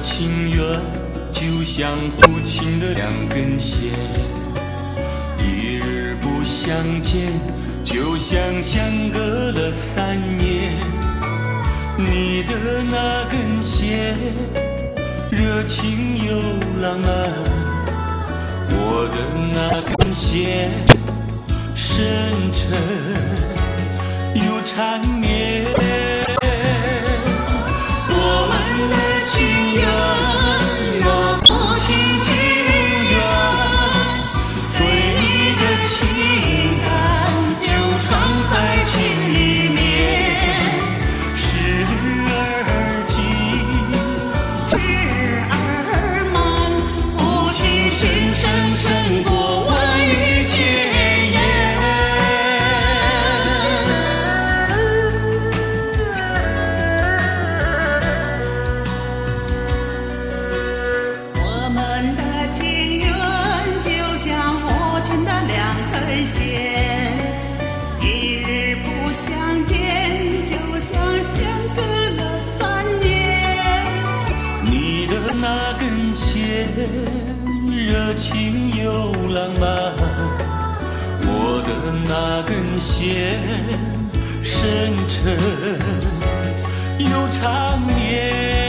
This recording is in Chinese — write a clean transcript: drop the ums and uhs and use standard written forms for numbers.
情缘就像不亲的两根线，一日不相见，就像相隔了3年。你的那根线，热情又浪漫，我的那根线，深沉又缠绵。我们的情缘，那不亲情缘，对你的情感就藏在情里面。时而急， 时而慢，不情深深胜过万语千言。我们的情缘就像火前的两根线，一日不相见，就像相隔了3年。 你的那根线，热情又浪漫，我的那根线，深沉又缠绵。